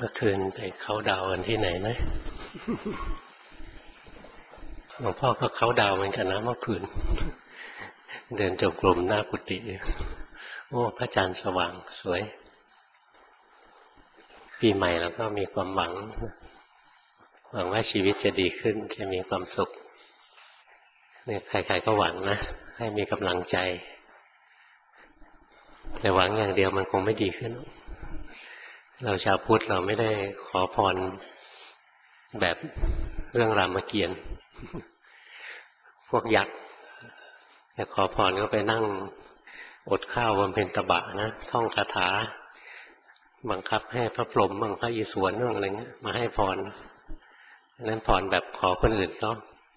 เมื่อคืนไปเขาดาวกันที่ไหนไหมหลวงพ่อก็เขาดาวเหมือนกันนะเมื่อคืนเดินจงกรมหน้ากุฏิโอ้พระจันทร์สว่างสวยปีใหม่แล้วก็มีความหวังว่าชีวิตจะดีขึ้นจะมีความสุขเนี่ยใครๆก็หวังนะให้มีกำลังใจแต่หวังอย่างเดียวมันคงไม่ดีขึ้นเราชาวพุทธเราไม่ได้ขอพรแบบเรื่องรามเกียรติ์พวกยักษ์จะขอพรก็ไปนั่งอดข้าวบำเพ็ญตบะนะท่องคาถาบังคับให้พระพรหมบังพระอิศวรบ้างอะไรเงี้ยมาให้พรนั้นพรแบบขอคนอื่นเขา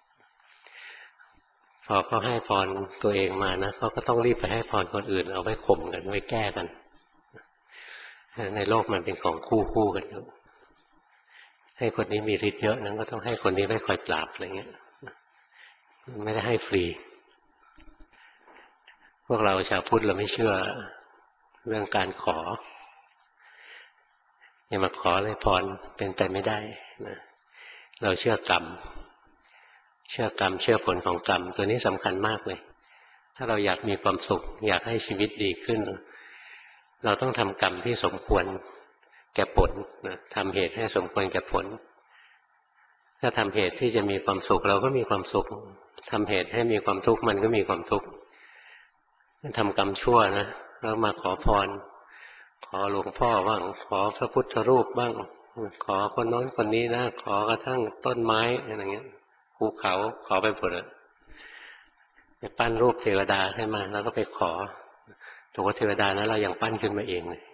พอเขาให้พรตัวเองมานะเขาก็ต้องรีบไปให้พรคนอื่นเอาไว้ข่มกันไว้แก้กันในโลกมันเป็นของคู่กันอยู่ให้คนนี้มีฤทธิ์เยอะนั้นก็ต้องให้คนนี้ไว้คอยปราบอะไรเงี้ยไม่ได้ให้ฟรีพวกเราชาวพุทธเราไม่เชื่อเรื่องการขออย่ามาขอเลยพรเป็นไปไม่ได้นะเราเชื่อกรรมเชื่อผลของกรรมตัวนี้สำคัญมากเลยถ้าเราอยากมีความสุขอยากให้ชีวิตดีขึ้นเราต้องทำกรรมที่สมควรแก่ผลนะทำเหตุให้สมควรแก่ผลถ้าทำเหตุที่จะมีความสุขเราก็มีความสุขทำเหตุให้มีความทุกข์มันก็มีความทุกข์ทำกรรมชั่วนะแล้วมาขอพรขอหลวงพ่อบ้างขอพระพุทธรูปบ้างขอคนโน้นคนนี้นะขอกระทั่งต้นไม้อะไรเงี้ยภูเขาขอไปหมดเลยไปปั้นรูปเทวดาให้มาแล้วก็ไปขอตัวเทวดานั้นเรายังปั้นขึ้นมาเองเลย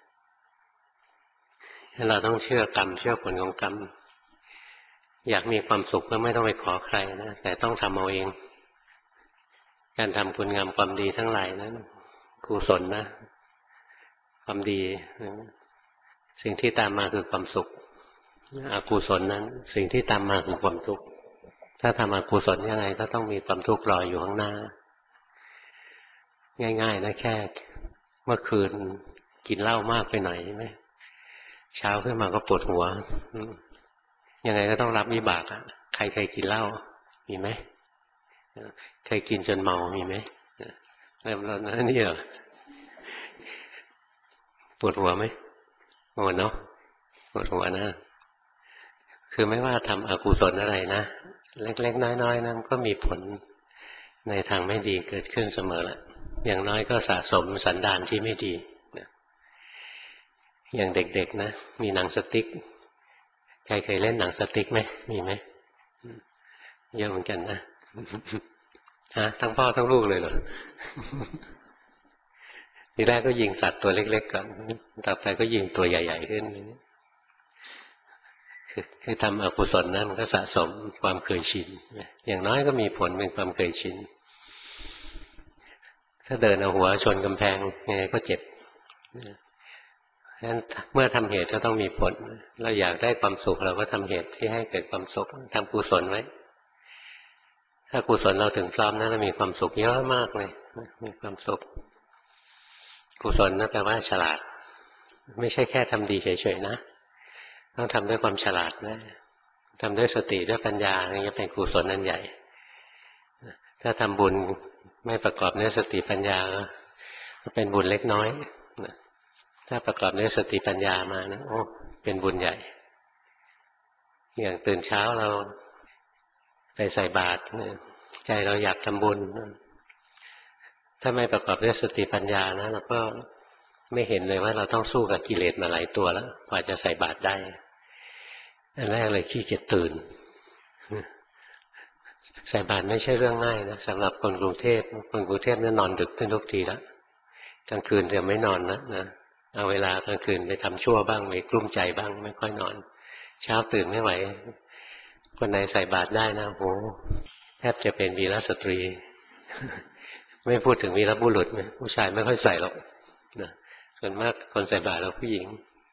เราต้องเชื่อกรรมเชื่อผลของกรรมอยากมีความสุขก็ไม่ต้องไปขอใครนะแต่ต้องทำเอาเองการทำคุณงามความดีทั้งหลายนั้นกุศลนะความดีสิ่งที่ตามมาคือความสุขอกุศลนั้นสิ่งที่ตามมาคือความทุกข์ถ้าทำอกุศลยังไงก็ต้องมีความทุกข์รออยู่ข้างหน้าง่ายๆนะแค่เมื่อคืนกินเหล้ามากไปหน่อยใช่ไหมเช้าขึ้นมาก็ปวดหัวยังไงก็ต้องรับวิบากใครเคยกินเหล้ามีไหมเคยกินจนเมามีไหมแล้วนี่เหรอปวดหัวไหมโอ้เนาะปวดหัวนะคือไม่ว่าทำอกุศลอะไรนะเล็กๆน้อยๆนะก็มีผลในทางไม่ดีเกิดขึ้นเสมอแหละอย่างน้อยก็สะสมสันดานที่ไม่ดีอย่างเด็กๆนะมีหนังสติ๊กใครเคยเล่นหนังสติ๊กไหมมีไหมเยอะเหมือนกันนะฮะทั้งพ่อทั้งลูกเลยเหรอทีแรกก็ยิงสัตว์ตัวเล็กๆก่อนต่อไปก็ยิงตัวใหญ่ๆขึ้นคือทำอกุศลนะมันก็สะสมความเคยชินอย่างน้อยก็มีผลเป็นความเคยชินถ้าเดินเอาหัวชนกำแพงยังไงก็เจ็บฉะนั้นเมื่อทำเหตุก็ต้องมีผลเราอยากได้ความสุขเราก็ทำเหตุที่ให้เกิดความสุขทำกุศลไว้ถ้ากุศลเราถึงพร้อมนะเรามีความสุขเยอะมากเลยมีความสุขกุศลนั่นแปลว่าฉลาดไม่ใช่แค่ทำดีเฉยๆนะต้องทำด้วยความฉลาดนะทำด้วยสติด้วยปัญญาอย่างนี้เป็นกุศลอันใหญ่ถ้าทำบุญไม่ประกอบด้วยสติปัญญาก็เป็นบุญเล็กน้อยถ้าประกอบด้วยสติปัญญามานะโอ้เป็นบุญใหญ่อย่างตื่นเช้าเราไปใส่บาตรใจเราอยากทำบุญถ้าไม่ประกอบด้วยสติปัญญานะเราก็ไม่เห็นเลยว่าเราต้องสู้กับกิเลสมาหลายตัวแล้วกว่าจะใส่บาตรได้อันแรกเลยขี้เกียจตื่นใส่บาตรไม่ใช่เรื่องง่ายนะสำหรับคนกรุงเทพเนี่ยนอนดึกขึ้นทุกทีแล้วกลางคืนจะไม่นอนนะเอาเวลากลางคืนไปทำชั่วบ้างไปกลุ้มใจบ้างไม่ค่อยนอนเช้าตื่นไม่ไหวคนไหนใส่บาตรได้นะโหแทบจะเป็นวีรสตรีไม่พูดถึงวีรบุรุษผู้ชายไม่ค่อยใส่หรอกนะส่วนมากคนใส่บาตรเราผู้หญิง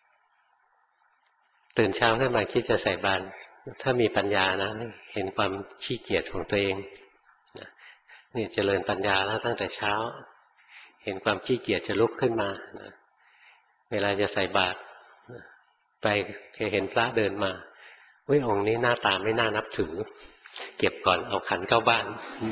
ตื่นเช้าขึ้นมาคิดจะใส่บาตรถ้ามีปัญญานะเห็นความขี้เกียจของตัวเองนี่เจริญปัญญาแล้วตั้งแต่เช้าเห็นความขี้เกียจจะลุกขึ้นมาเวลาจะใส่บาตรไปเคยเห็นพระเดินมาองค์นี้หน้าตาไม่น่านับถือเก็บก่อนเอาขันเข้าบ้าน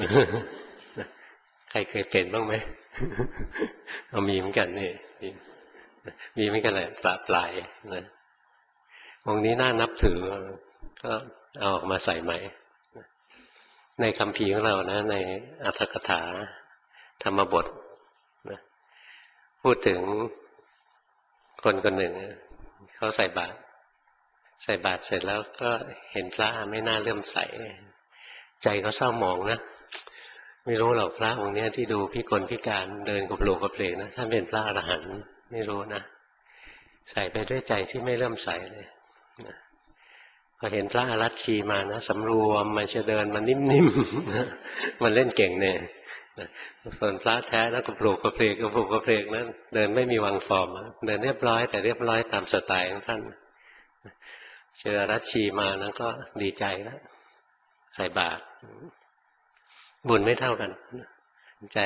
ใครเคยเป็นบ้างไหมเอามีเหมือนกันนี่มีเหมือนกันแหละปลายนะองค์นี้น่านับถือก็เอาออกมาใส่ใหม่ในคำพีของเรานะในอรรถกถาธรรมบทนะพูดถึงคนคนหนึ่งเขาใส่บาตรเสร็จแล้วก็เห็นพระไม่น่าเลื่อมใสใจเขาเศร้าหมองนะไม่รู้หรอกพระองค์นี้ที่ดูพิกลพิการเดินกับโลกกับเพลงนะท่านเป็นพระอรหันต์ไม่รู้นะใส่ไปด้วยใจที่ไม่เลื่อมใสเลยนะพอเห็นพระอรัชชีมานะสำรวมมันจะเดินมันนิ่มๆมันเล่นเก่งเนี่ยส่วนพระแท้แล้วก็ปลูกกระเพลกนั้นเดินไม่มีวังฟอร์มเดินเรียบร้อยแต่เรียบร้อยตามสไตล์ของท่านเจออรัชชีมานะก็ดีใจแล้วใส่บาตรบุญไม่เท่ากันใจ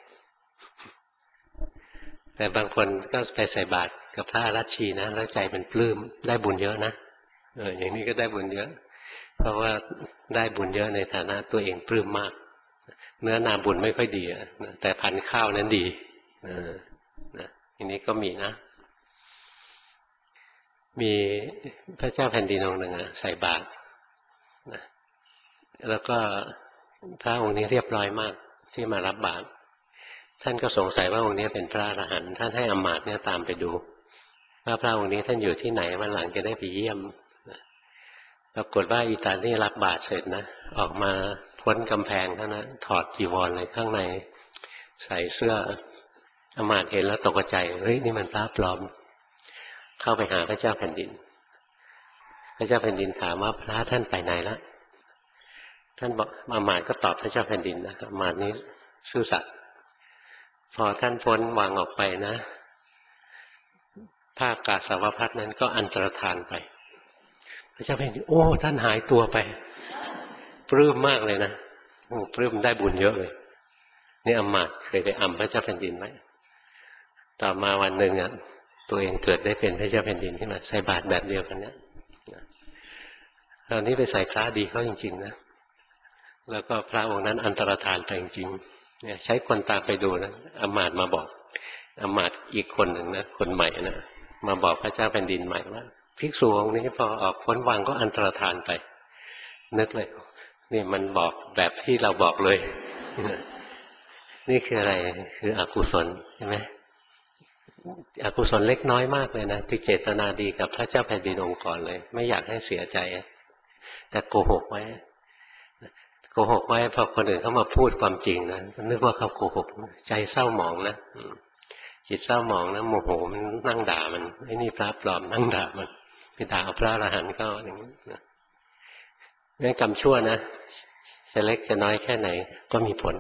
แต่บางคนก็ไปใส่บาตรกับพระอรัชชีนะแล้วใจเป็นปลื้มได้บุญเยอะนะอย่างนี้ก็ได้บุญเยอะเพราะว่าได้บุญเยอะในฐานะตัวเองปลื้มมากเนื้อนาบุญไม่ค่อยดีแต่พันธุ์ข้าวนั้นดีอย่างนี้ก็มีนะมีพระเจ้าแผ่นดินองค์หนึ่งใส่บาตรแล้วก็พระองค์นี้เรียบร้อยมากที่มารับบาตรท่านก็สงสัยว่าองค์นี้เป็นพระอรหันต์ท่านให้อมาตย์เนี่ยตามไปดูว่าพระองค์นี้ท่านอยู่ที่ไหนวันหลังจะได้ไปเยี่ยมปรากฏว่าอีตานี่รับบาตรเสร็จนะออกมาพ้นกำแพงเท่านั้นถอดจีวรเลยข้างในใส่เสื้ออมาตย์เห็นแล้วตกใจเฮ้ยนี่มันพระปลอมเข้าไปหาพระเจ้าแผ่นดินพระเจ้าแผ่นดินถามว่าพระท่านไปไหนแล้วท่านบอกอมาตย์ก็ตอบพระเจ้าแผ่นดินนะอมาตย์นี้ซื่อสัตย์พอท่านพ้นวางออกไปนะผ้ากาสาวพัสนั้นก็อันตรธานไปพระเจ้าแผ่นดินโอ้ท่านหายตัวไปปลื้มมากเลยนะโอ้ปลื้มได้บุญเยอะเลยนี่อมาตย์เคยไปอำพระเจ้าแผ่นดินไหมต่อมาวันหนึ่งตัวเองเกิดได้เป็นพระเจ้าแผ่นดินขึ้นมาใส่บาตรแบบเดียวกันเนี้ยตอนนี้ไปใส่พระดีเขาจริงๆนะแล้วก็พระองค์นั้นอันตรธานไปจริงๆเนี่ยใช้คนตามไปดูนะอมาตย์มาบอกอมาตย์อีกคนหนึ่งนะคนใหม่นะมาบอกพระเจ้าแผ่นดินใหม่ว่าภิกษุองค์นี้พอออกพ้นวังก็อันตรธานไปนึกเลยนี่มันบอกแบบที่เราบอกเลยนี่คืออะไรคืออกุศลใช่ไหมอกุศลเล็กน้อยมากเลยนะที่เจตนาดีกับพระเจ้าแผ่นดินองค์ก่อนเลยไม่อยากให้เสียใจแต่โกหกไว้พอคนอื่นเขามาพูดความจริงนะนึกว่าเขาโกหกใจเศร้าหมองนะจิตเศร้าหมองนะโมโหมันนั่งด่ามันไอ้นี่พระปลอมนั่งด่ามันไปด่าเอาพระอรหันต์ก็อย่างนี้นะงั้นกรรมชั่วนะจะเล็กจะน้อยแค่ไหนก็มีผล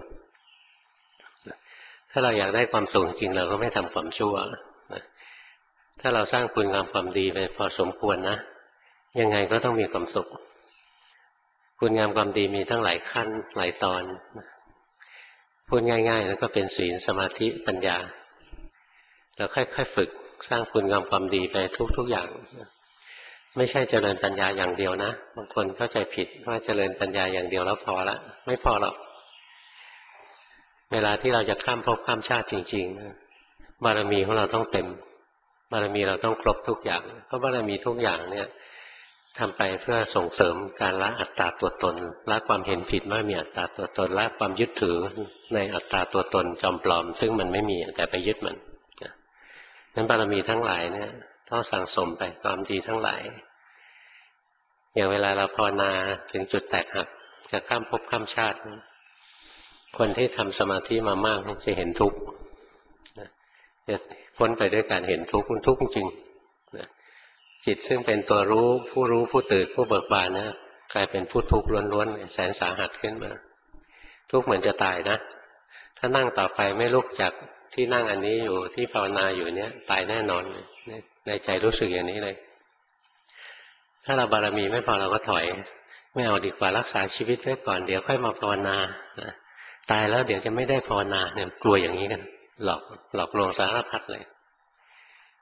ถ้าเราอยากได้ความสุขจริงเราก็ไม่ทำความชั่วถ้าเราสร้างคุณงามความดีไปพอสมควรนะยังไงก็ต้องมีความสุขคุณงามความดีมีทั้งหลายขั้นหลายตอนพูดง่ายๆแล้วก็เป็นศีลสมาธิปัญญาเราค่อยๆฝึกสร้างคุณงามความดีไปทุกๆอย่างไม่ใช่เจริญปัญญาอย่างเดียวนะบางคนเข้าใจผิดว่าเจริญปัญญาอย่างเดียวแล้วพอละไม่พอหรอกเวลาที่เราจะข้ามภพข้ามชาติจริงๆบารมีของเราต้องเต็มบารมีเราต้องครบทุกอย่างเพราะบารมีทุกอย่างเนี่ยทำไปเพื่อส่งเสริมการละอัตตาตัวตนละความเห็นผิดว่ามีอัตตาตัวตนละความยึดถือในอัตตาตัวตนจอมปลอมซึ่งมันไม่มีแต่ไปยึดมันนั้นบารมีทั้งหลายเนี่ยต้องสั่งสมไปความดีทั้งหลายอย่างเวลาเราภาวนาถึงจุดแตกหักจะข้ามภพข้ามชาติคนที่ทำสมาธิมามากจะเห็นทุกข์จะพ้นไปด้วยการเห็นทุกข์มันทุกข์จริงจิตซึ่งเป็นตัวรู้ผู้ตื่นผู้เบิกบานนะกลายเป็นผู้ทุกข์ล้วนๆแสนสาหัสขึ้นมาทุกข์เหมือนจะตายนะถ้านั่งต่อไปไม่ลุกจากที่นั่งอันนี้อยู่ที่ภาวนาอยู่เนี้ยตายแน่นอนในใจรู้สึกอย่างนี้เลยถ้าเราบารมีไม่พอเราก็ถอยไม่เอาดีกว่ารักษาชีวิตไว้ก่อนเดี๋ยวค่อยมาภาวนาตายแล้วเดี๋ยวจะไม่ได้ภาวนาเนี่ยกลัวอย่างนี้กันหลอกลวงสารพัดเลย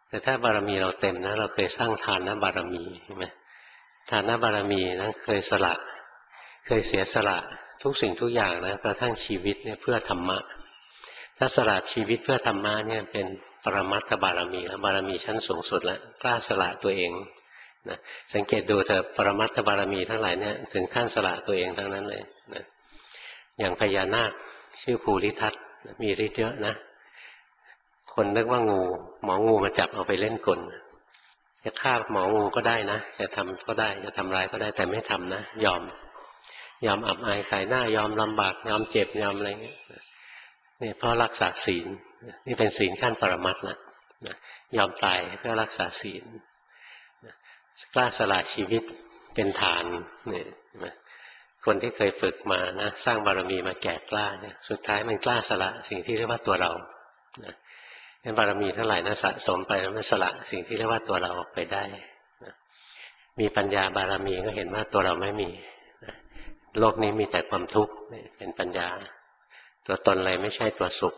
แต่ถ้าบารมีเราเต็มนะเราเคยสร้างทานบารมีใช่ไหมทานบารมีนะเคยสละเคยเสียสละทุกสิ่งทุกอย่างนะกระทั่งชีวิตเนี่ยเพื่อธรรมะถ้าสละชีวิตเพื่อธรรมะเนี่ยเป็นปรมัตถบารมีแล้วบารมีชั้นสูงสุดแล้วกล้าสละตัวเองนะสังเกตดูเถอะปรมัตถบารมีทั้งหลายเนี่ยถึงขั้นสละตัวเองทั้งนั้นเลยนะอย่างพญานาคชื่อภูริทัตมีฤทธิ์เยอะนะคนนึกว่างูหมองูมาจับเอาไปเล่นกลจะฆ่าหมองูก็ได้นะจะทำก็ได้จะทำร้ายก็ได้แต่ไม่ทำนะยอมอับอายขายหน้ายอมลำบากยอมเจ็บยอมอะไรเงี้ยนี่เพราะรักษาศีลนี่เป็นศีลขั้นปรมัตถ์นะยอมตายเพื่อรักษาศีลกล้าสละชีวิตเป็นฐานนี่คนที่เคยฝึกมานะสร้างบารมีมาแก่กล้าเนี่ยสุดท้ายมันกล้าสละสิ่งที่เรียกว่าตัวเราบารมีเท่าไหร่นะสะสมไปแล้วมันสละสิ่งที่เรียกว่าตัวเราออกไปได้มีปัญญาบารมีก็เห็นว่าตัวเราไม่มีโลกนี้มีแต่ความทุกข์เป็นปัญญาตัวตนอะไรไม่ใช่ตัวสุข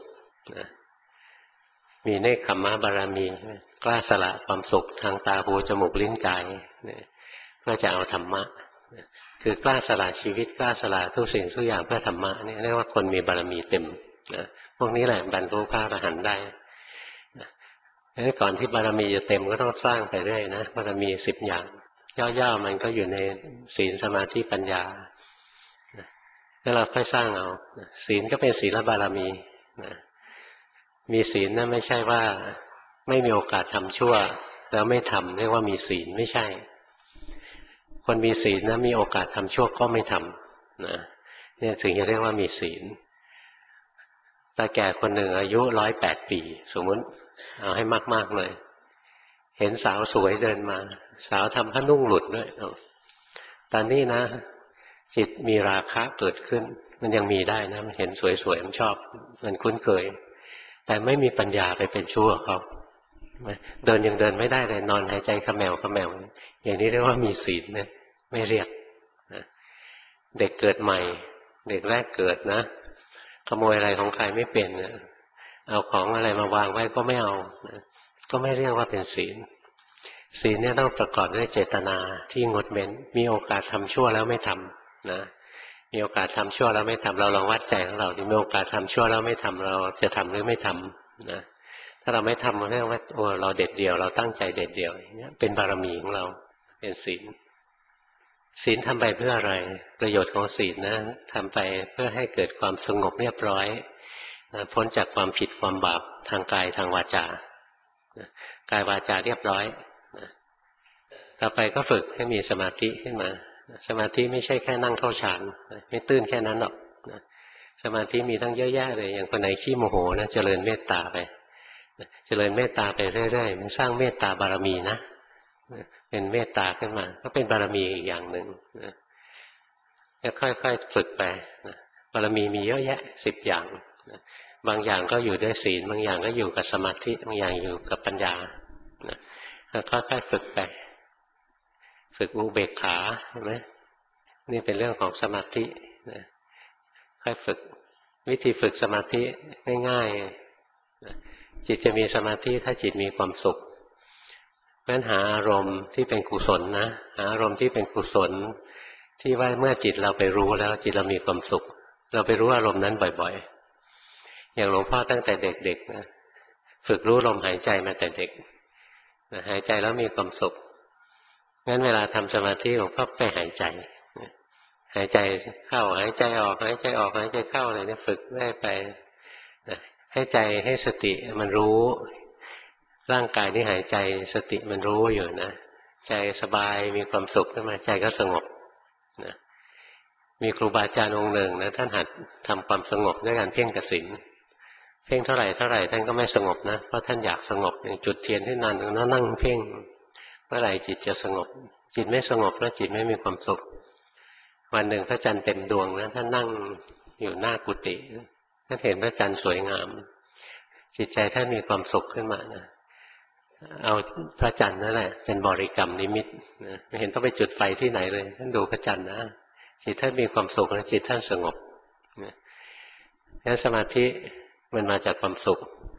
มีเนคขมมะบารมีกล้าสละความสุขทางตาหูจมูกลิ้นกายเพื่อจะเอาธรรมะคือกล้าสละชีวิตกล้าสละทุกสิ่งทุกอย่างเพื่อธรรมะนี่เรียกว่าคนมีบารมีเต็มพวกนี้แหละบรรลุพระอรหันต์ได้ก่อนที่บารมีจะเต็มก็ต้องสร้างไปเรื่อยนะบารมี10 อย่างย่อๆมันก็อยู่ในศีลสมาธิปัญญาแล้วเราค่อยสร้างเอาศีลก็เป็นศีลบารมีมีศีลนะไม่ใช่ว่าไม่มีโอกาสทำชั่วแล้วไม่ทำเรียกว่ามีศีลไม่ใช่คนมีศีลนะมีโอกาสทำชั่วก็ไม่ทำนะเนี่ยถึงจะเรียกว่ามีศีลตาแก่คนหนึ่งอายุ108 ปีสมมติเอาให้มากๆเลยเห็นสาวสวยเดินมาสาวทำผ้านุ่งหลุดด้วยตอนนี้นะจิตมีราคะเกิดขึ้นมันยังมีได้นะมันเห็นสวยๆมันชอบมันคุ้นเคยแต่ไม่มีปัญญาไปเป็นชั่วเขาเดินยังเดินไม่ได้เลยนอนหายใจเขมวอย่างนี้เรียกว่ามีศีลนะไม่เรียกเด็กเกิดใหม่เด็กแรกเกิดนะขโมยอะไรของใครไม่เป็นนะเอาของอะไรมาวางไว้ก็ไม่เอานะก็ไม่เรียกว่าเป็นศีลศีลเนี่ยต้องประกอบด้วยเจตนาที่งดเว้นมีโอกาสทำชั่วแล้วไม่ทำนะมีโอกาสทำชั่วแล้วไม่ทำเราลองวัดใจของเราดิมีโอกาสทำชั่วแล้วไม่ทำเราจะทำหรือไม่ทำนะถ้าเราไม่ทำเรียกว่าโอ้เราเด็ดเดี่ยวเราตั้งใจเด็ดเดี่ยวอย่างเงี้ยเป็นบารมีของเราเป็นศีลศีลทำไปเพื่ออะไรประโยชน์ของศีลนะทำไปเพื่อให้เกิดความสงบเรียบร้อยพ้นจากความผิดความบาปทางกายทางวาจากายวาจาเรียบร้อยต่อไปก็ฝึกให้มีสมาธิขึ้นมาสมาธิไม่ใช่แค่นั่งเข้าฌานไม่ตื้นแค่นั้นหรอกสมาธิมีตั้งเยอะแยะเลยอย่างคนไหนขี้โมโหนะเจริญเมตตาไปเจริญเมตตาไปเรื่อยๆมันสร้างเมตตาบารมีนะเป็นเมตตาขึ้นมาก็เป็นบารมีอีกอย่างหนึ่งจะค่อยๆฝึกไปบารมีมีเยอะแยะ10 อย่างบางอย่างก็อยู่ด้วยศีลบางอย่างก็อยู่กับสมาธิบางอย่างอยู่กับปัญญาค่อยๆฝึกไปฝึกอุเบกขาเห็นไหมนี่เป็นเรื่องของสมาธิค่อยฝึกวิธีฝึกสมาธิง่ายๆจิตจะมีสมาธิถ้าจิตมีความสุขเพราะฉะนั้นหาอารมณ์ที่เป็นกุศลนะหาอารมณ์ที่เป็นกุศลที่ว่าเมื่อจิตเราไปรู้แล้วจิตเรามีความสุขเราไปรู้อารมณ์นั้นบ่อยๆอย่างหลวงพ่อตั้งแต่เด็กๆนะฝึกรู้ลมหายใจมาแต่เด็กหายใจแล้วมีความสุขงั้นเวลาทำสมาธิหลวงพ่อไปหายใจหายใจเข้าหายใจออกหายใจออกหายใจเข้าอะไรเนี่ยฝึกได้ไปให้ใจให้สติมันรู้ร่างกายที่หายใจสติมันรู้อยู่นะใจสบายมีความสุขขึ้นมาใจก็สงบนะมีครูบาอาจารย์องค์หนึ่งนะท่านหัดทำความสงบด้วยการเพ่งกสิณเพ่งเท่าไหร่ท่านก็ไม่สงบนะเพราะท่านอยากสงบจุดเทียนที่นานแล้วนั่งเพ่งเมื่อไหร่จิตจะสงบจิตไม่สงบแล้วจิตไม่มีความสุขวันหนึ่งพระจันทร์เต็มดวงนะท่านนั่งอยู่หน้ากุฏิท่านเห็นพระจันทร์สวยงามจิตใจท่านมีความสุขขึ้นมานะเอาพระจันทร์นั่นแหละเป็นบริกรรมนิมิตนะไม่เห็นต้องไปจุดไฟที่ไหนเลยท่านดูพระจันทร์นะจิตท่านมีความสุขและจิตท่านสงบงั้นสมาธิมันมาจากความสุข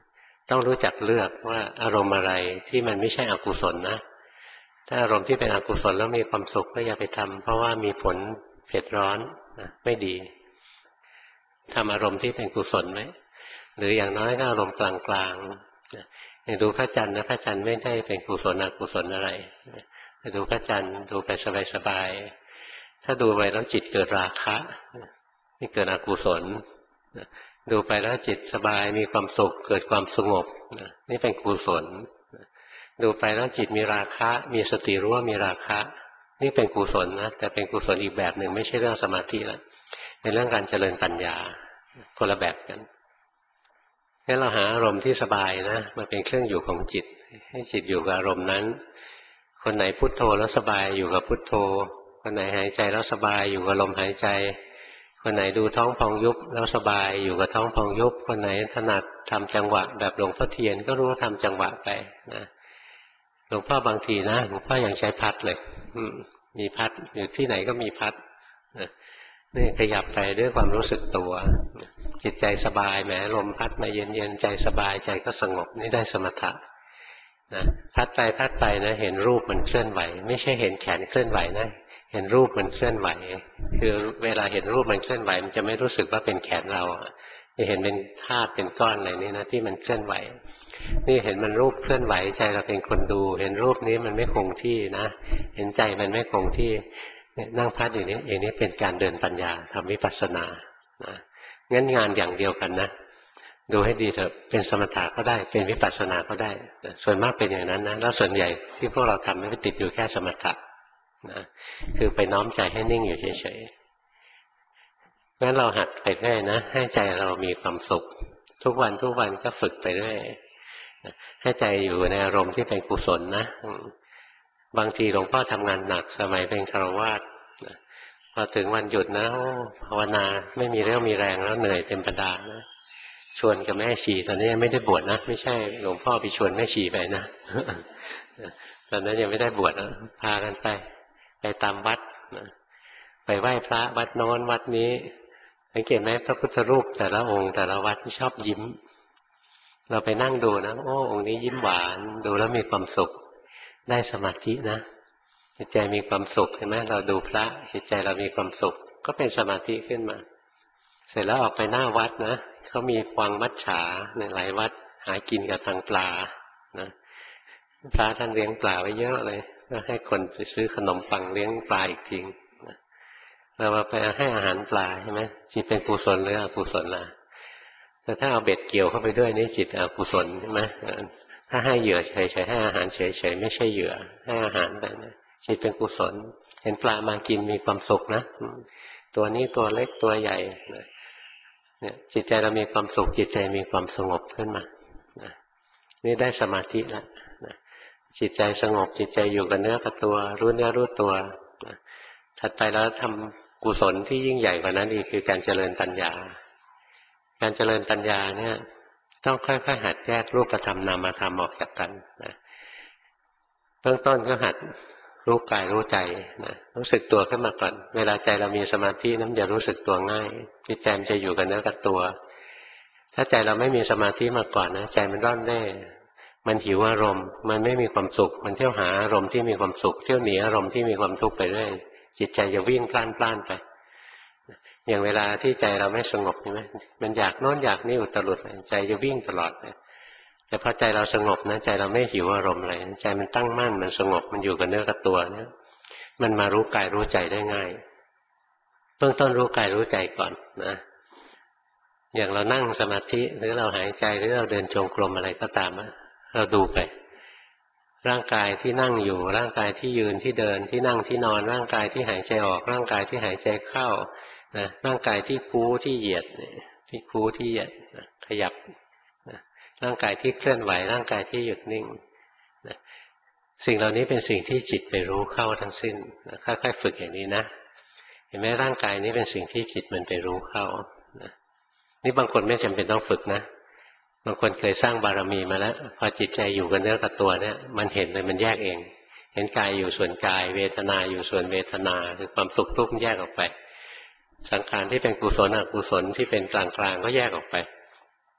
ต้องรู้จักเลือกว่าอารมณ์อะไรที่มันไม่ใช่อกุศลนะถ้าอารมณ์ที่เป็นอกุศลแล้วมีความสุขก็อย่าไปทำเพราะว่ามีผลเผ็ดร้อนนะไม่ดีทำอารมณ์ที่เป็นกุศลไหมหรืออย่างน้อยก็อารมณ์กลางๆนะอย่างดูพระจันทร์นะพระจันทร์ไม่ได้เป็นกุศลอกุศลอะไรดูพระจันทร์ดูไปสบายๆถ้าดูไปแล้วจิตเกิดราคะนี่เกิดอกุศลดูไปแล้วจิตสบายมีความสุขเกิดความสงบนี่เป็นกุศลดูไปแล้วจิตมีราคะมีสติรู้ว่ามีราคะนี่เป็นกุศลนะแต่เป็นกุศลอีกแบบหนึ่งไม่ใช่เรื่องสมาธิแล้วเป็นเรื่องการเจริญปัญญาคนละแบบกันงั้นเราหาอารมณ์ที่สบายนะมาเป็นเครื่องอยู่ของจิตให้จิตอยู่กับอารมณ์นั้นคนไหนพุทโธแล้วสบายอยู่กับพุทโธคนไหนหายใจแล้วสบายอยู่กับลมหายใจคนไหนดูท้องพองยุบแล้วสบายอยู่กับท้องพองยุบคนไหนถนัดทำจังหวะแบบหลวงพ่อเทียนก็รู้ทำจังหวะไปนะหลวงพ่อบางทีนะหลวงพ่อยังใช้พัดเลยมีพัดอยู่ที่ไหนก็มีพัดนี่ขยับไปด้วยความรู้สึกตัวจิตใจสบายแหมลมพัดมาเย็นๆใจสบายใจก็สงบนี่ได้สมถะนะพัดไปนะเห็นรูปมันเคลื่อนไหวไม่ใช่เห็นแขนเคลื่อนไหวนะเห็นรูปมันเคลื่อนไหวคือเวลาเห็นรูปมันเคลื่อนไหวมันจะไม่รู้สึกว่าเป็นแขนเราจะเห็นเป็นธาตุเป็นก้อนอะไรนี่นะที่มันเคลื่อนไหวนี่เห็นมันรูปเคลื่อนไหวใจเราเป็นคนดูเห็นรูปนี้มันไม่คงที่นะเห็นใจมันไม่คงที่นั่งพัดอย่างนี้เป็นการเดินปัญญาทำวิปัสสนานะงั้นงานอย่างเดียวกันนะดูให้ดีเถอะเป็นสมถะก็ได้เป็นวิปัสสนาก็ได้ส่วนมากเป็นอย่างนั้นนะแล้วส่วนใหญ่ที่พวกเราทำไม่ไปติดอยู่แค่สมถะนะคือไปน้อมใจให้นิ่งอยู่เฉยๆงั้นเราหัดไปเรื่อยนะให้ใจเรามีความสุขทุกวันก็ฝึกไปเรื่อยให้ใจอยู่ในอารมณ์ที่เป็นกุศลนะบางทีหลวงพ่อทำงานหนักสมัยเป็นฆราวาสพอถึงวันหยุดนะภาวนาไม่มีเรี่ยวมีแรงแล้วเหนื่อยเต็มประดานะชวนกับแม่ชีตอนนี้ยังไม่ได้บวชนะไม่ใช่หลวงพ่อไปชวนแม่ชีไปนะตอนนั้นยังไม่ได้บวชนะพากันไปตามวัดนะไปไหว้พระวัดโน้นวัดนี้สังเกตไหมพระพุทธรูปแต่ละองค์แต่ละวัดชอบยิ้มเราไปนั่งดูนะโอ้องค์นี้ยิ้มหวานดูแล้วมีความสุขได้สมาธินะจิตใจมีความสุขเห็นไหมเราดูพระจิตใจเรามีความสุขก็เป็นสมาธิขึ้นมาเสร็จแล้วออกไปหน้าวัดนะเขามีกวางมัจฉาในหลายวัดหากินกับทางปลานะพระท่านเลี้ยงปลาไว้เยอะเลยก็ให้คนไปซื้อขนมปังเลี้ยงปลาอีกทีนะเราไปให้อาหารปลาใช่ไหมจิตเป็นกุศลหรืออกุศลล่ะแต่ถ้าเอาเบ็ดเกี่ยวเข้าไปด้วยนี่จิตอกุศลใช่ไหมถ้าให้เหยื่อเฉยๆให้อาหารเฉยๆไม่ใช่เหยื่อให้อาหารไปนะจิตเป็นกุศลเห็นปลามากินมีความสุขนะตัวนี้ตัวเล็กตัวใหญ่เนี่ยจิตใจเรามีความสุขจิตใจมีความสงบขึ้นมานี่ได้สมาธิแล้วจิตใจสงบจิตใจอยู่กับเนื้อกับตัวรู้เนื้อรู้ตัวถัดไปแล้วทำกุศลที่ยิ่งใหญ่กว่านั้นอีกคือการเจริญปัญญาการเจริญปัญญาเนี่ยต้องค่อยๆหัดแยกรูปธรรมนามธรรมออกจากกันนะเบื้องต้นก็หัดรู้กายรู้ใจนะรู้สึกตัวขึ้นมาก่อนเวลาใจเรามีสมาธินั้นจะรู้สึกตัวง่ายจิตใจมันจะอยู่กับเนื้อกับตัวถ้าใจเราไม่มีสมาธิมาก่อนนะใจมันร่อนแน่มันหิวอารมณ์มันไม่มีความสุขมันเที่ยวหาอารมณ์ที่มีความสุขเที่ยวหนีอารมณ์ที่มีความทุกข์ไปเรื่อยจิตใจจะวิ่งพล่านไปอย่างเวลาที่ใจเราไม่สงบใช่ไหมมันอยากโน้นอยากนี่อุตรุดใจจะวิ่งตลอดเลยแต่พอใจเราสงบนะใจเราไม่หิวอารมณ์อะไรใจมันตั้งมั่นมันสงบมันอยู่กับเนื้อกับตัวเนี่ยมันมารู้กายรู้ใจได้ง่ายเบื้องต้นรู้กายรู้ใจก่อนนะอย่างเรานั่งสมาธิหรือเราหายใจหรือเราเดินจงกรมอะไรก็ตามเราดูไปร่างกายที่นั่งอยู่ร่างกายที่ยืนที่เดินที่นั่งที่นอนร่างกายที่หายใจออกร่างกายที่หายใจเข้านะร่างกายที่คู้ที่เหยียดที่คู้ที่เหยียดขยับร่างกายที่เคลื่อนไหวร่างกายที่หยุดนิ่งสิ่งเหล่านี้เป็นสิ่งที่จิตไปรู้เข้าทั้งสิ้นค่อยๆฝึกอย่างนี้นะเห็นไหมร่างกายนี้เป็นสิ่งที่จิตมันไปรู้เข้านี่บางคนไม่จำเป็นต้องฝึกนะบางคนเคยสร้างบารมีมาแล้วพอจิตใจอยู่กับเนื้อกับตัวเนี่ยมันเห็นเลยมันแยกเองเห็นกายอยู่ส่วนกายเวทนาอยู่ส่วนเวทนาคือความสุขทุกข์แยกออกไปสังขารที่เป็นกุศลอกุศลที่เป็นกลางๆก็แยกออกไป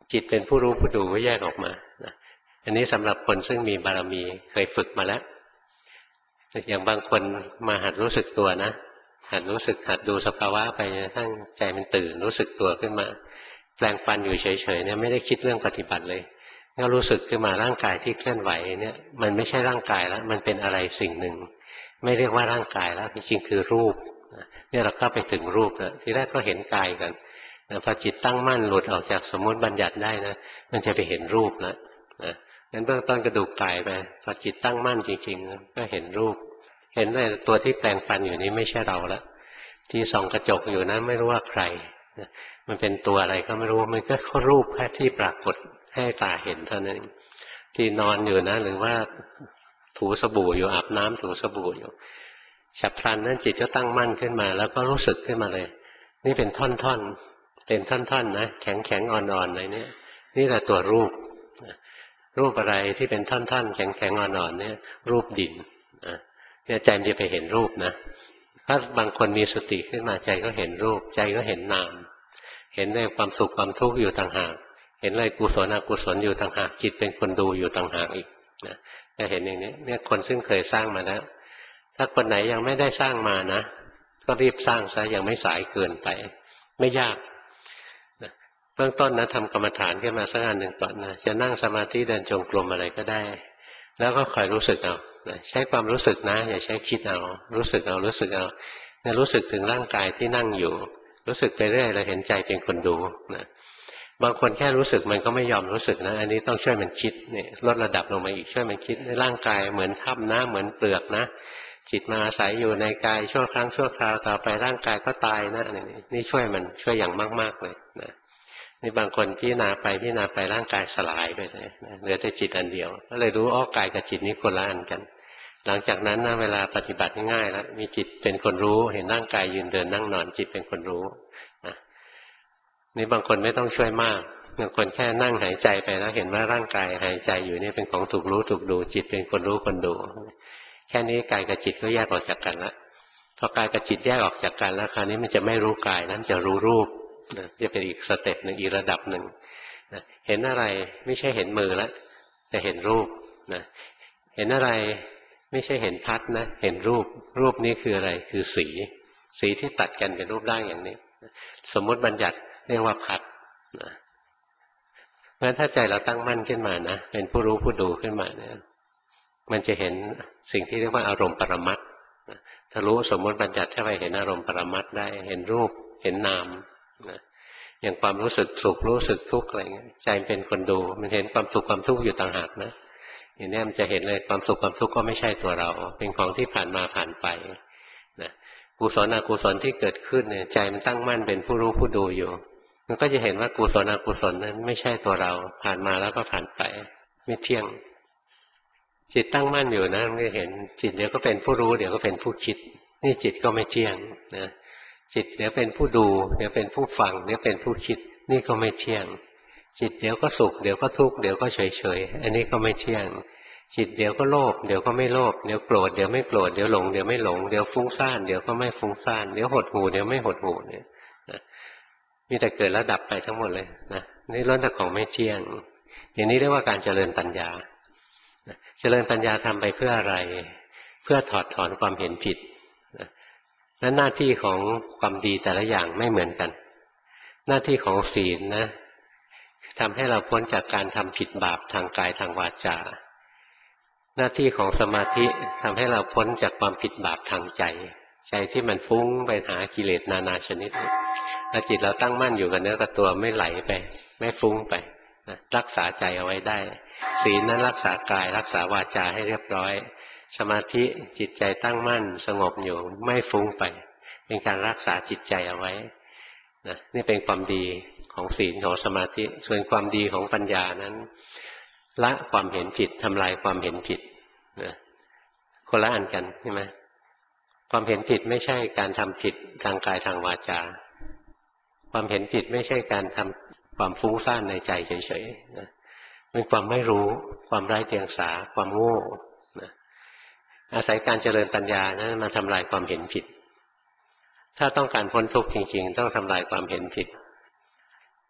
จิตเป็นผู้รู้ผู้ดูก็แยกออกมาอันนี้สำหรับคนซึ่งมีบารมีเคยฝึกมาแล้วอย่างบางคนมาหัดรู้สึกตัวนะหัดรู้สึกหัดดูสภาวะไปจนทั้งใจมันตื่นรู้สึกตัวขึ้นมาแปลงฟันอยู่เฉยๆเนี่ยไม่ได้คิดเรื่องปฏิบัติเลยก็รู้สึกขึ้นมาร่างกายที่เคลื่อนไหวเนี่ยมันไม่ใช่ร่างกายแล้วมันเป็นอะไรสิ่งหนึ่งไม่เรียกว่าร่างกายแล้วจริงๆคือรูปเนี่ยเราเข้าไปถึงรูปแล้วทีแรกก็เห็นกายกันพอจิตตั้งมั่นหลุดออกจากสมมติบัญญัติได้นะมันจะไปเห็นรูปแล้วงั้นเบื้องต้นก็ดูกายไปพอจิตตั้งมั่นจริงๆก็เห็นรูปเห็นเลยตัวที่แปลงฟันอยู่นี้ไม่ใช่เราแล้วที่ส่องกระจกอยู่นั้นไม่รู้ว่าใครมันเป็นตัวอะไรก็ไม่รู้มันก็แค่รูปแค่ที่ปรากฏให้ตาเห็นเท่านั้นที่นอนอยู่นะหรือว่าถูสบู่อยู่อาบน้ำถูสบู่อยู่ฉับพลันนั้นจิตก็ตั้งมั่นขึ้นมาแล้วก็รู้สึกขึ้นมาเลยนี่เป็นท่อนๆเป็นท่อนๆนะแข็งๆอ่อนๆอะไรเนี่ยนี่แหละตัวรูปรูปอะไรที่เป็นท่อนๆแข็งๆอ่อนๆเนี่ยรูปดินเนี่ยใจมันจะไปเห็นรูปนะถ้าบางคนมีสติขึ้นมาใจก็เห็นรูปใจก็เห็นนามเห็นในความสุขความทุกข์อยู่ต่างหากเห็นอะไรกุศลอกุศลอยู่ต่างหากจิตเป็นคนดูอยู่ต่างหากอีกนะจะเห็นอย่างนี้เนี่ยคนซึ่งเคยสร้างมาแล้วถ้าคนไหนยังไม่ได้สร้างมานะก็รีบสร้างซะยังไม่สายเกินไปไม่ยากเบื้องต้นนะทำกรรมฐานขึ้นมาสักอันหนึ่งก่อนนะจะนั่งสมาธิเดินจงกรมอะไรก็ได้แล้วก็คอยรู้สึกเอาใช้ความรู้สึกนะอย่าใช้คิดเอารู้สึกเอารู้สึกเอาเนี่ยรู้สึกถึงร่างกายที่นั่งอยู่รู้สึกไปเรื่อยเราเห็นใจเป็นคนดูนะบางคนแค่รู้สึกมันก็ไม่ยอมรู้สึกนะอันนี้ต้องช่วยมันคิดเนี่ยลดระดับลงมาอีกช่วยมันคิดในร่างกายเหมือนถ้ำนะเหมือนเปลือกนะจิตมาอาศัยอยู่ในกายชั่วครั้งชั่วคราวต่อไปร่างกายก็ตายนะนี่ช่วยมันช่วยอย่างมากๆเลยนะนี่บางคนพิจารณาไปร่างกายสลายไปเลยเหลือแต่จิตอันเดียวก็เลยรู้กายกับจิตนี้คนละอันกันหลังจากนั้นนะเวลาปฏิบัติง่ายแล้วมีจิตเป็นคนรู้เห็นร่างกายยืนเดินนั่งนอนจิตเป็นคนรู้นะนี่บางคนไม่ต้องช่วยมากบางคนแค่นั่งหายใจไปแล้วเห็นว่าร่างกายหายใจอยู่นี่เป็นของถูกรู้ถูกดูจิตเป็นคนรู้คนดูแค่นี้กายกับจิตก็แยกออกจากกันแล้วพอกายกับจิตแยกออกจากกันแล้วคราวนี้มันจะไม่รู้กายนั้นจะรู้รูปจะเป็นอีกสเต็ปหนึ่งอีกระดับหนึ่งเห็นอะไรไม่ใช่เห็นมือแล้วแต่เห็นรูปนะเห็นอะไรไม่ใช่เห็นพัดนะเห็นรูปรูปนี้คืออะไรคือสีสีที่ตัดกันเป็นรูปร่างอย่างนี้สมมติบัญญัติเรียกว่าพัดนะเพราะฉะนั้นถ้าใจเราตั้งมั่นขึ้นมานะเป็นผู้รู้ผู้ดูขึ้นมาเนี่ยมันจะเห็นสิ่งที่เรียกว่าอารมณ์ปรมัตถ์ถ้ารู้สมมติบัญญัติถ้าไปเห็นอารมณ์ปรมัตถ์ได้เห็นรูปเห็นนามนะอย่างความรู้สึกสุขรู้สึกทุกข์อะไรเงี้ยใจเป็นคนดูมันเห็นความสุขความทุกข์อยู่ต่างหากนะอย่างนี้มันจะเห็นเลยความสุขความทุกข์ก็ไม่ใช่ตัวเราเป็นของที่ผ่านมาผ่านไปนะกุศลอกุศลที่เกิดขึ้นเนี่ยใจมันตั้งมั่นเป็นผู้รู้ผู้ดูอยู่มันก็จะเห็นว่ากุศลอกุศลนั้นไม่ใช่ตัวเราผ่านมาแล้วก็ผ่านไปไม่เที่ยงจิตตั้งมั่นอยู่นะมันก็เห็นจิตเดี๋ยวก็เป็นผู้รู้เดี๋ยวก็เป็นผู้คิดนี่จิตก็ไม่เที่ยงนะจิตเดี๋ยวเป็นผู้ดูเดี๋ยวเป็นผู้ฟังเดี๋ยวเป็นผู้คิดนี่ก็ไม่เที่ยงจิตเดี๋ยวก็สุขเดี๋ยวก็ทุกข์เดี๋ยวก็เฉยๆอันนี้ก็ไม่เที่ยงจิตเดี๋ยวก็โลภเดี๋ยวก็ไม่โลภเดี๋ยวโกรธเดี๋ยวไม่โกรธเดี๋ยวหลงเดี๋ยวไม่หลงเดี๋ยวฟุ้งซ่านเดี๋ยวก็ไม่ฟุ้งซ่านเดี๋ยวหดหู่เดี๋ยวไม่หดหู่เนี่ยนะมีแต่เกิดแล้วดับไปทั้งหมดเลยนะนี่ล้วนแต่ของไม่เที่ยงอย่างนี้เรียกว่าการเจริญปัญญาเจริญปัญญาทำไปเพื่ออะไรเพื่อถอดถอนความเห็นผิดและหน้าที่ของความดีแต่ละอย่างไม่เหมือนกันหน้าที่ของศีลนะทำให้เราพ้นจากการทำผิดบาปทางกายทางวาจาหน้าที่ของสมาธิทำให้เราพ้นจากความผิดบาปทางใจใจที่มันฟุ้งไปหากิเลสนานาชนิดถ้าจิตเราตั้งมั่นอยู่กับเนื้อกับตัวไม่ไหลไปไม่ฟุ้งไปรักษาใจเอาไว้ได้ศีลนั้นรักษากายรักษาวาจาให้เรียบร้อยสมาธิจิตใจตั้งมั่นสงบอยู่ไม่ฟุ้งไปเป็นการรักษาจิตใจเอาไว้นะนี่เป็นความดีของศีลของสมาธิส่วนความดีของปัญญานั้นละความเห็นผิดทำลายความเห็นผิดนะคนละอันกันใช่ไหมความเห็นผิดไม่ใช่การทำผิดทางกายทางวาจาความเห็นผิดไม่ใช่การทำความฟุ้งซ่านในใจเฉยๆนะเป็นความไม่รู้ความไร้เดียงสาความโง่นะอาศัยการเจริญปัญญานะมาทำลายความเห็นผิดถ้าต้องการพ้นทุกข์จริงๆต้องทำลายความเห็นผิด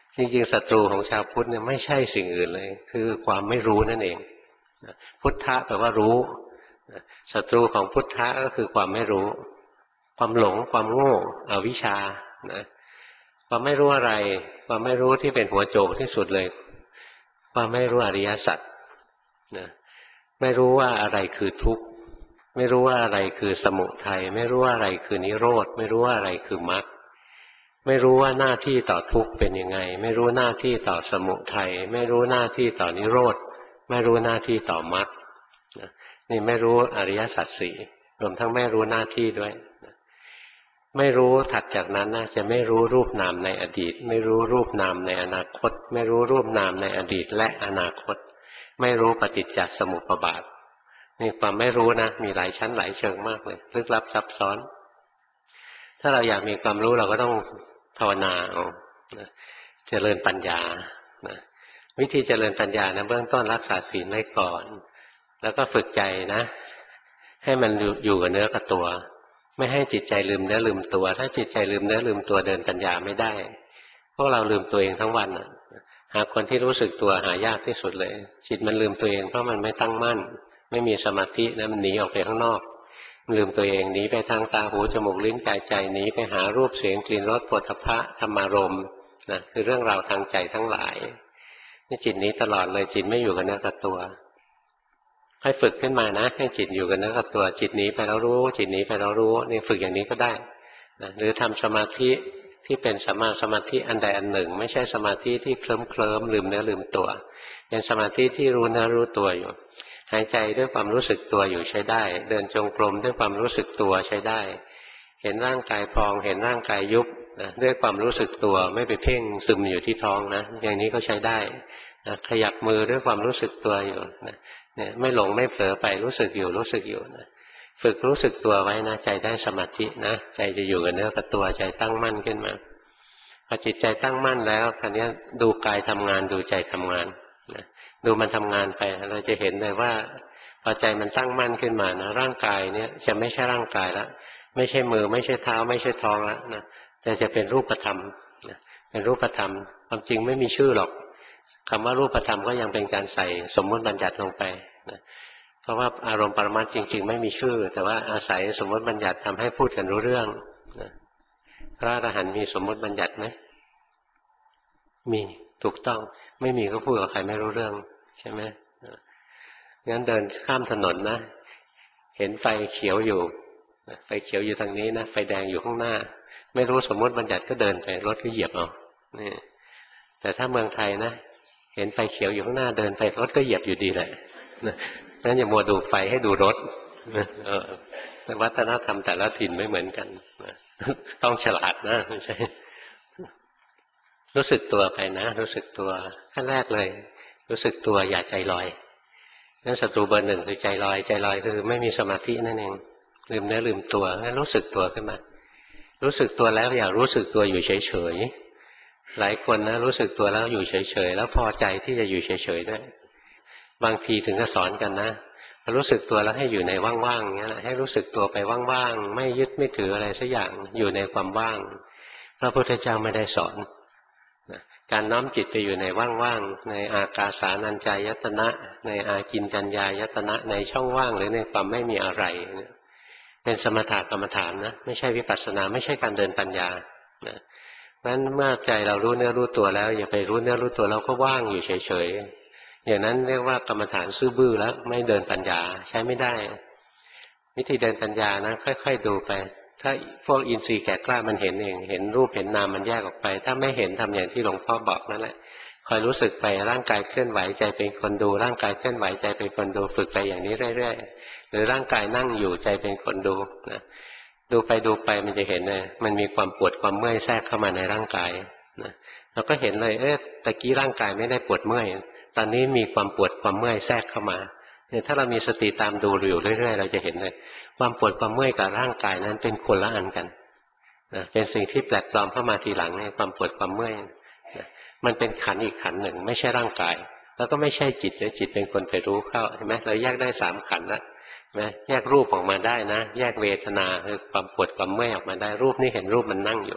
จริงๆศัตรูของชาวพุทธเนี่ยไม่ใช่สิ่งอื่นเลยคือความไม่รู้นั่นเองพุทธะแปลว่ารู้ศัตรูของพุทธะก็คือความไม่รู้ความหลงความโง่อวิชชานะความไม่รู้อะไรความไม่รู้ที่เป็นหัวโจกที่สุดเลยความไม่รู้อริยสัจนะไม่รู้ว่าอะไรคือทุกข์ไม่รู้ว่าอะไรคือสมุทัยไม่รู้ว่าอะไรคือนิโรธไม่รู้ว่าอะไรคือมรรคไม่รู้ว่าหน้าที่ต่อทุกข์เป็นยังไงไม่รู้หน้าที่ต่อสมุทัยไม่รู้หน้าที่ต่อนิโรธไม่รู้หน้าที่ต่อมรรคนี่ไม่รู้อริยสัจสี่รวมทั้งไม่รู้หน้าที่ด้วยไม่รู้ถัดจากนั้นนะจะไม่รู้รูปนามในอดีตไม่รู้รูปนามในอนาคตไม่รู้รูปนามในอดีตและอนาคตไม่รู้ปฏิจจสมุปบาทนี่ความไม่รู้นะมีหลายชั้นหลายเชิงมากเลยลึกลับซับซ้อนถ้าเราอยากมีความรู้เราก็ต้องภาวนาเอาเจริญปัญญาวิธีเจริญปัญญานะเบื้องต้นรักษาศีลไว้ก่อนแล้วก็ฝึกใจนะให้มันอยู่กับเนื้อกับตัวไม่ให้จิตใจลืมเนื้อลืมตัวถ้าจิตใจลืมเนื้อลืมตัวเดินปัญญาไม่ได้พวกเราลืมตัวเองทั้งวันหาคนที่รู้สึกตัวหายากที่สุดเลยจิตมันลืมตัวเองเพราะมันไม่ตั้งมั่นไม่มีสมาธินะมันหนีออกไปข้างนอกลืมตัวเองหนีไปทางตาหูจมูกลิ้นกายใจหนีไปหารูปเสียงกลิ่นรสโผฏฐัพพะธรรมารมณ์นะคือเรื่องราวทางใจทั้งหลายนี่จิตนี้ตลอดเลยจิตไม่อยู่กับเนื้อกับตัวให้ฝึกขึ้นมานะให้จิตอยู่กับเนื้อกับตัวจิตหนีไปแล้วรู้จิตหนีไปแล้วรู้นี่ฝึกอย่างนี้ก็ได้นะหรือทำสมาธิที่เป็นสมาธิอันใดอันหนึ่งไม่ใช่สมาธิที่เคลิ้มลืมเนื้อลืมตัวเป็นสมาธิที่รู้เนื้อรู้ตัวอยู่หายใจด้วยความรู้สึกตัวอยู่ใช้ได้เดินจงกรมด้วยความรู้สึกตัวใช้ได้เห็นร่างกายพองเห็นร่างกายยุบนะด้วยความรู้สึกตัวไม่ไปเพ่งซึมอยู่ที่ท้องนะอย่างนี้ก็ใช้ได้นะขยับมือด้วยความรู้สึกตัวอยู่นะเนี่ยไม่หลงไม่เผลอไปรู้สึกอยู่นะฝึกรู้สึกตัวไว้นะใจได้สมาธินะใจจะอยู่กับเนื้อกับตัวใจตั้งมั่นขึ้นมาพอจิตใจตั้งมั่นแล้วคราวนี้ดูกายทำงานดูใจทำงานนะดูมันทำงานไปเราจะเห็นเลยว่าพอใจมันตั้งมั่นขึ้นมานะร่างกายเนี่ยจะไม่ใช่ร่างกายแล้วไม่ใช่มือไม่ใช่เท้าไม่ใช่ท้องแล้วนะแต่จะเป็นรูปธรรมนะเป็นรูปธรรมความจริงไม่มีชื่อหรอกคำว่ารูปธรรมก็ยังเป็นการใส่สมมติบัญญัติลงไปนะเพราะว่าอารมณ์ปรมัตถ์จริงๆไม่มีชื่อแต่ว่าอาศัยสมมติบัญญัติทำให้พูดกันรู้เรื่องนะพระอรหันต์มีสมมติบัญญัติไหมมีถูกต้องไม่มีก็พูดกับใครไม่รู้เรื่องใช่ไหมงั้นเดินข้ามถนนนะเห็นไฟเขียวอยู่ไฟเขียวอยู่ทางนี้นะไฟแดงอยู่ข้างหน้าไม่รู้สมมติบัญญัติก็เดินไปรถก็เหยียบเอานี่แต่ถ้าเมืองไทยนะเห็นไฟเขียวอยู่ข้างหน้าเดินไปรถก็เหยียบอยู่ดีแหละงั้นอย่ามัวดูไฟให้ดูรถวัฒนธรรมแต่ละถิ่นไม่เหมือนกันต้องฉลาดนะไม่ใช่รู้สึกตัวไปนะรู้สึกตัวขั้นแรกเลยรู้สึกตัวอย่าใจลอยนั่นศัตรูเบอร์หนึ่งคือใจลอยใจลอยคือไม่มีสมาธินั่นเองลืมเนื้อลืมตัวงั้นรู้สึกตัวขึ้นมารู้สึกตัวแล้วอย่ารู้สึกตัวอยู่เฉยๆหลายคนนะรู้สึกตัวแล้วอยู่เฉยๆแล้วพอใจที่จะอยู่เฉยๆด้วยบางทีถึงก็สอนกันนะรู้สึกตัวแล้วให้อยู่ในว่างๆอย่างนี้แหละให้รู้สึกตัวไปว่างๆไม่ยึดไม่ถืออะไรสักอย่างอยู่ในความว่างพระพุทธเจ้าไม่ได้สอนการน้อมจิตไปอยู่ในว่างๆในอากาสานัญจายตนะในอากินจัญญายตนะในช่องว่างหรือในความไม่มีอะไรเป็นสมถะกรรมฐานนะไม่ใช่วิปัสสนาไม่ใช่การเดินปัญญานั้นเมื่อใจเรารู้เนื้อรู้ตัวแล้วอย่าไปรู้เนื้อรู้ตัวเราก็ว่างอยู่เฉยๆอย่างนั้นเรียกว่ากรรมฐานซื่อบื้อแล้วไม่เดินปัญญาใช้ไม่ได้วิธีเดินปัญญานะค่อยๆดูไปถ้าพวกอินทรีย์แก่กล้ามันเห็นเองเห็นรูปเห็นนามมันแยกออกไปถ้าไม่เห็นทำอย่างที่หลวงพ่อบอกนั่นแหละคอยรู้สึกไปร่างกายเคลื่อนไหวใจเป็นคนดูร่างกายเคลื่อนไหวใจเป็นคนดูฝึกไปอย่างนี้เรื่อยๆหรือร่างกายนั่งอยู่ใจเป็นคนดูนะดูไปมันจะเห็นเลยมันมีความปวดความเมื่อยแทรกเข้ามาในร่างกายนะเราก็เห็นเลยตะกี้ร่างกายไม่ได้ปวดเมื่อยตอนนี้มีความปวดความเมื่อยแทรกเข้ามาเนี่ยถ้าเรามีสติตามดูอยู่เรื่อยๆเราจะเห็นเลยความปวดความเมื่อยกับร่างกายนั้นเป็นคนละอันกันนะเป็นสิ่งที่แปลกปลอมเข้ามาทีหลังเนี่ยความปวดความเมื่อยนะมันเป็นขันธ์อีกขันธ์หนึ่งไม่ใช่ร่างกายแล้วก็ไม่ใช่จิตเลยจิตเป็นคนไปรู้เข้าเห็นไหมเราแยกได้3ขันธ์แล้วนะแยกรูปออกมาได้นะแยกเวทนาคือความปวดความเมื่อยออกมาได้รูปนี่เห็นรูปมันนั่งอยู่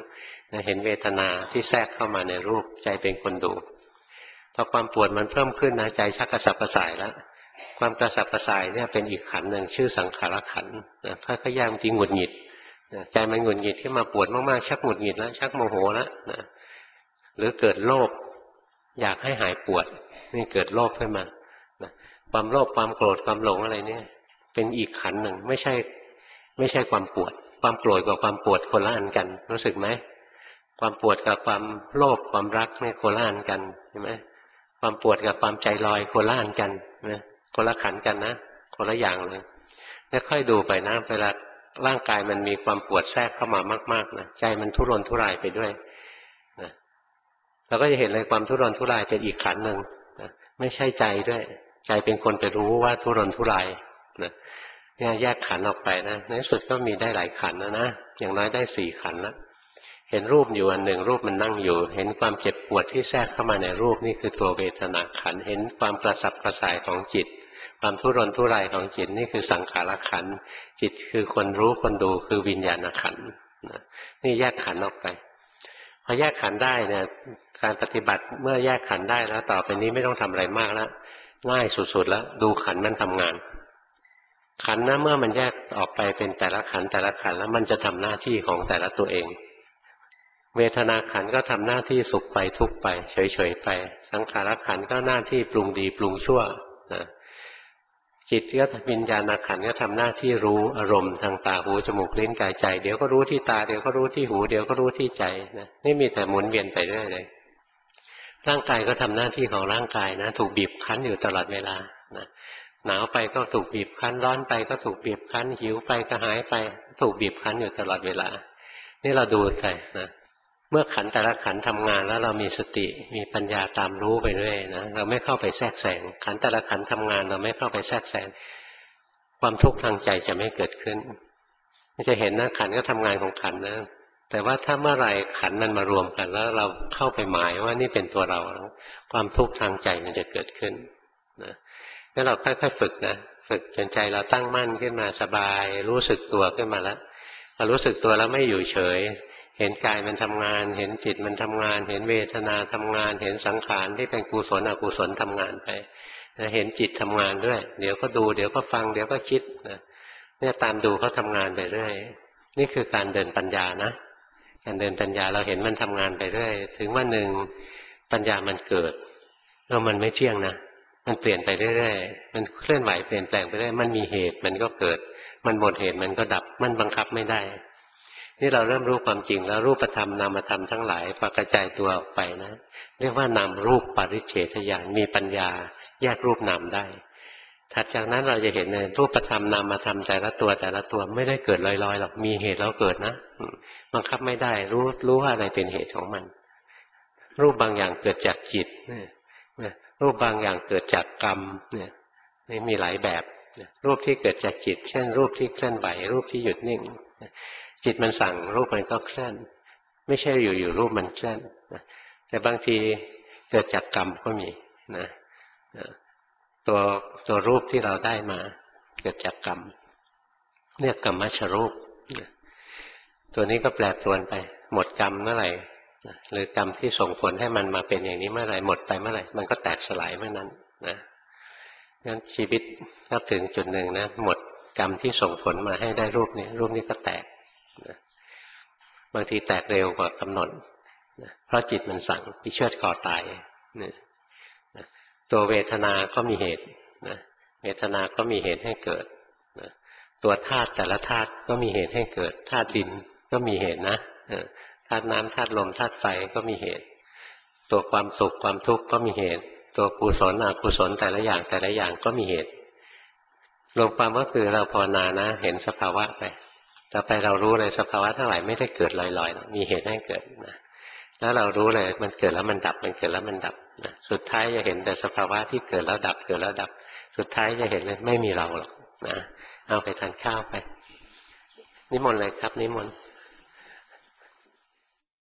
เห็นเวทนาที่แทรกเข้ามาในรูปใจเป็นคนดูพอความปวดมันเพิ่มขึ้นนะใจชักกระสับกระส่ายแล้วความกระสับกระส่ายเนี่ยเป็นอีกขันธ์หนึ่งชื่อสังขารขันธ์ค่อยๆแยกจริงหงุดหงิดใจมันหงุดหงิดขึ้นมาปวดมากๆชักหงุดหงิดแล้วชักโมโหแล้วนะหรือเกิดโลภอยากให้หายปวดนี่เกิดโลภขึ้นมาความโลภความโกรธความหลงอะไรเนี่ยเป็นอีกขันธ์หนึ่งไม่ใช่ความปวดความโกรธกับความปวดคนละอันกันรู้สึกไหมความปวดกับความโลภความรักเนี่ยคนละอันกันเห็นไหมความปวดกับความใจลอยคนละอันกันนะคนละขันธ์กันนะคนละอย่างเลยค่อยๆดูไปนะเวลาร่างกายมันมีความปวดแทรกเข้ามามากๆนะใจมันทุรนทุรายไปด้วยนะเราก็จะเห็นเลยความทุรนทุรายเป็นอีกขันธ์หนึ่งนะไม่ใช่ใจด้วยใจเป็นคนไปรู้ว่าทุรนทุรายนะเนี่ยแยกขันธ์ออกไปนะในที่สุดก็มีได้หลายขันธ์นะอย่างน้อยได้4ขันธ์แล้วเห็นรูปอยู่อันหนึ่งรูปมันนั่งอยู่เห็นความเจ็บปวดที่แทรกเข้ามาในรูปนี่คือตัวเวทนาขันธ์เห็นความกระสับกระส่ายของจิตความทุรนทุรายของจิตนี่คือสังขารขันธ์จิตคือคนรู้คนดูคือวิญญาณขันธ์นี่แยกขันธ์ออกไปพอแยกขันธ์ได้เนี่ยการปฏิบัติเมื่อแยกขันธ์ได้แล้วต่อไปนี้ไม่ต้องทำอะไรมากแล้วง่ายสุดๆแล้วดูขันธ์มันทำงานขันธ์นะเมื่อมันแยกออกไปเป็นแต่ละขันธ์แต่ละขันธ์แล้วมันจะทำหน้าที่ของแต่ละตัวเองเวทนาขันธ์ก็ทำหน้าที่สุขไปทุกข์ไปเฉยๆไปสังขารขันธ์ก็หน้าที่ปรุงดีปรุงชั่วนะจิตก็วิญญาณขันธ์ก็ทำหน้าที่รู้อารมณ์ทางตาหูจมูกลิ้นกายใจเดี๋ยวก็รู้ที่ตาเดี๋ยวก็รู้ที่หูเดี๋ยวก็รู้ที่ใจนะนี่มีแต่หมุนเวียนไปเรื่อยเลยร่างกายก็ทำหน้าที่ของร่างกายนะถูกบีบคั้นอยู่ตลอดเวลานะหนาวไปก็ถูกบีบคั้นร้อนไปก็ถูกบีบคั้นหิวไปก็หายไปถูกบีบคั้นอยู่ตลอดเวลานี่เราดูไปนะเมื่อขันแต่ละขันทำงานแล้วเรามีสติมีปัญญาตามรู้ไปเรื่อยนะเราไม่เข้าไปแทรกแซงขันแต่ละขันทำงานเราไม่เข้าไปแทรกแซงความทุกข์ทางใจจะไม่เกิดขึ้นจะเห็นนะขันก็ทำงานของขันนะแต่ว่าถ้าเมื่อไรขันมันมารวมกันแล้วเราเข้าไปหมายว่านี่เป็นตัวเราความทุกข์ทางใจมันจะเกิดขึ้นนะงั้นเราค่อยๆฝึกนะฝึกจนใจเราตั้งมั่นขึ้นมาสบายรู้สึกตัวขึ้นมาแล้วพอรู้สึกตัวแล้วไม่อยู่เฉยเห็นกายมันทำงานเห็นจิตมันทำงานเห็นเวทนาทำงานเห็นสังขารที่เป็นกุศลอกุศลทำงานไปเห็นจิตทำงานด้วยเดี๋ยวก็ดูเดี๋ยวก็ฟังเดี๋ยวก็คิดเนี่ยตามดูเขาทำงานไปเรื่อยนี่คือการเดินปัญญานะการเดินปัญญาเราเห็นมันทำงานไปเรื่อยถึงวันหนึ่งปัญญามันเกิดแล้วมันไม่เที่ยงนะมันเปลี่ยนไปเรื่อยๆมันเคลื่อนไหวเปลี่ยนแปลงไปเรื่อยมันมีเหตุมันก็เกิดมันหมดเหตุมันก็ดับมันบังคับไม่ได้นี่เราเริ่มรู้ความจริงแล้วรูปธรรมนามธรรมทั้งหลายพอกระจายตัวออกไปนะเรียกว่านามรูปปริเฉทญาณมีปัญญาแยกรูปนามได้ถัดจากนั้นเราจะเห็นในรูปธรรมนามธรรมแต่ละตัวไม่ได้เกิดลอยๆหรอกมีเหตุแล้วเกิดนะบังคับไม่ได้รู้ว่าอะไรเป็นเหตุของมันรูปบางอย่างเกิดจากจิตรูปบางอย่างเกิดจากกรรมเนี่ยนี่มีหลายแบบรูปที่เกิดจากจิตเช่นรูปที่เคลื่อนไหวรูปที่หยุดนิ่งจิตมันสั่งรูปมันก็เคลื่อนไม่ใช่อยู่รูปมันเคลื่อนแต่บางทีเกิดจากกรรมก็มีนะตัวรูปที่เราได้มาเกิดจากกรรมเรียกกรรมชรูปตัวนี้ก็แปรปรวนไปหมดกรรมเมื่อไหร่หรือกรรมที่ส่งผลให้มันมาเป็นอย่างนี้เมื่อไหร่หมดไปเมื่อไหร่มันก็แตกสลายเมื่อนั้นนะงั้นชีวิตถ้าถึงจุดหนึ่งนะหมดกรรมที่ส่งผลมาให้ได้รูปนี้ก็แตกนะบางทีแตกเร็วกว่ากำหนดนะเพราะจิตมันสั่งพิเชิดคอตายนะตัวเวทนาก็มีเหตุนะเวทนาก็มีเหตุให้เกิดนะตัวธาตุแต่ละธาตุก็มีเหตุให้เกิดธาตุดินก็มีเหตุนะธาตุน้ำธาตุลมธาตุไฟก็มีเหตุตัวความสุขความทุกข์ก็มีเหตุตัวกุศลอกุศลแต่ละอย่างก็มีเหตุรวมความก็คือเราภาวนานะเห็นสภาวะไปต่อไปเรารู้เลยสภาวะทั้งหลายไม่ได้เกิดลอยๆมีเหตุให้เกิดนะแล้วเรารู้เลยมันเกิดแล้วมันดับมันเกิดแล้วมันดับนะสุดท้ายจะเห็นแต่สภาวะที่เกิดแล้วดับเกิดแล้วดับสุดท้ายจะเห็นเลยไม่มีเราหรอกนะเอาไปทานข้าวไปนิมนต์เลยครับนิมนต์